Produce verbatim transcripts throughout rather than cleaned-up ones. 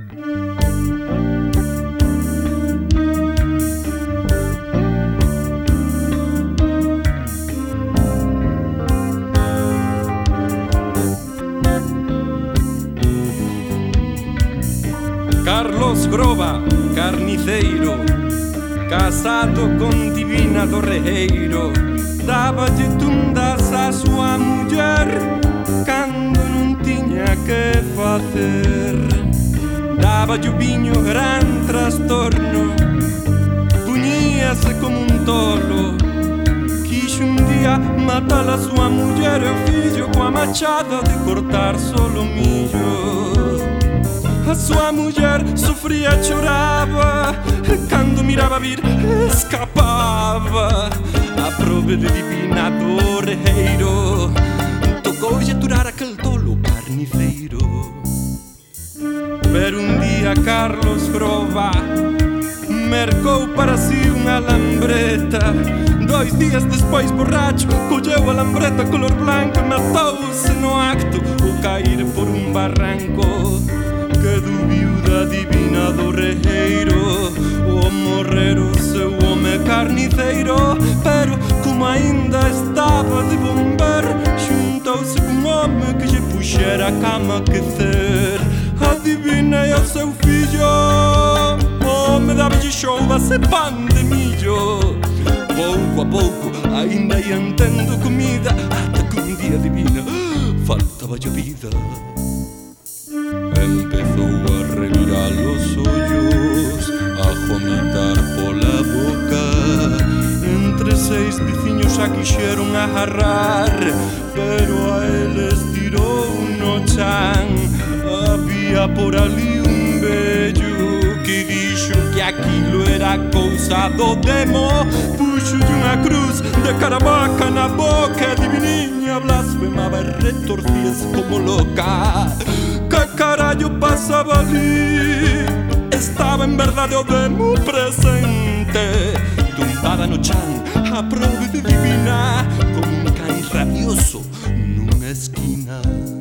Carlos Groba, carniceiro, casado con Divina do Regueiro, dáballe tundas a súa muller cando non tiña que facer. Dáballe o viño gran trastorno, puñíase como un tolo. Quixo un día matar a súa muller e o fillo coa machada de cortar solo millo. A súa muller sufría e choraba, cando miraba vir escapaba. A prove de Divina do Regueiro tocoulle aturar aquel tolo carniceiro. Pero un día Carlos Groba mercou para si unha lambreta. Dois días despois, borracho, colleu a lambreta color blanco e matouse no acto ao cair por un barranco. Quedou viuda Divina do Regueiro ao morrer o seu home carniceiro. Pero como ainda estaba de bomber, xuntouse cun home que lle puxera a cama a quecer. A Divina e o seu fillo, o home daballe xouvas e pan de millo. Pouco a pouco ainda ian tendo comida, ata que un día Divina faltaballe a vida. Empezou a revirar os ollos, a vomitar pola boca. Entre seis veciños a quixeron agarrar, pero a eles tirou no chan. Había por ali un vello que dixo que aquilo era cousa do demo. Puxolle unha cruz de Caravaca na boca e Diviniña blasfemaba e retorcíase como loca. Que carallo pasaba ali? Estaba en verdade o demo presente, tumbada no chan, a prove de Divina, como un can rabioso nunha esquina.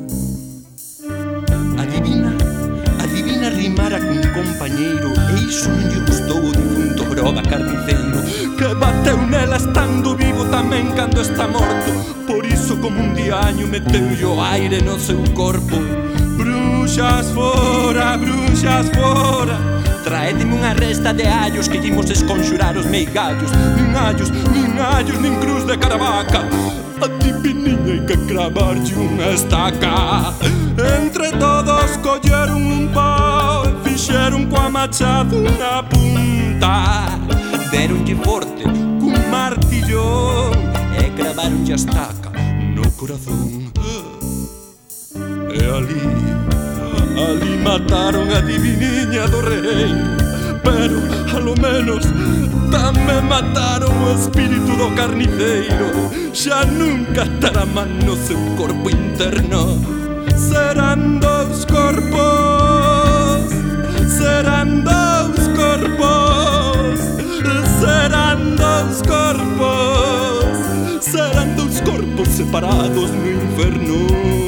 A Divina, a Divina rimara cun compañeiro, e iso non lle gustou o difunto Groba carniceiro, que bateu nela estando vivo tamén cando está morto. Por iso como un diaño meteu o aire no seu corpo. Bruxas fora, bruxas fora, traédeme unha resta de allos que imos esconxurar os meigallos. Nin allos, nin allos, nin cruz de Caravaca, a Diviniña hai que cravarlle unha estaca. Entre todos colleron un pau e fixeron coa machada unha punta. Deronlle forte cun martillón e cravaronlle a estaca no corazón. E ali, ali mataron a Diviniña do Regueiro, pero alo menos tamén mataron o espírito do carniceiro. Xa nunca estará man no seu corpo interno. Serán dous corpos, serán dous corpos, serán dous corpos, serán dous corpos separados no inferno.